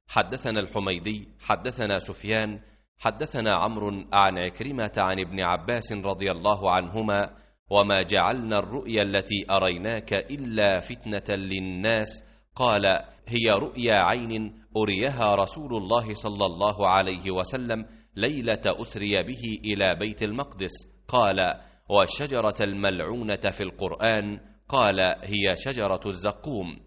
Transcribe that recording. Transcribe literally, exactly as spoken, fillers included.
حدثنا الحميدي حدثنا سفيان حدثنا عمرو عن عكرمة عن ابن عباس رضي الله عنهما: وما جعلنا الرؤيا التي أريناك إلا فتنة للناس. قال: هي رؤيا عين أريها رسول الله صلى الله عليه وسلم ليلة أسري به إلى بيت المقدس. قال: والشجرة الملعونة في القرآن؟ قال: هي شجرة الزقوم.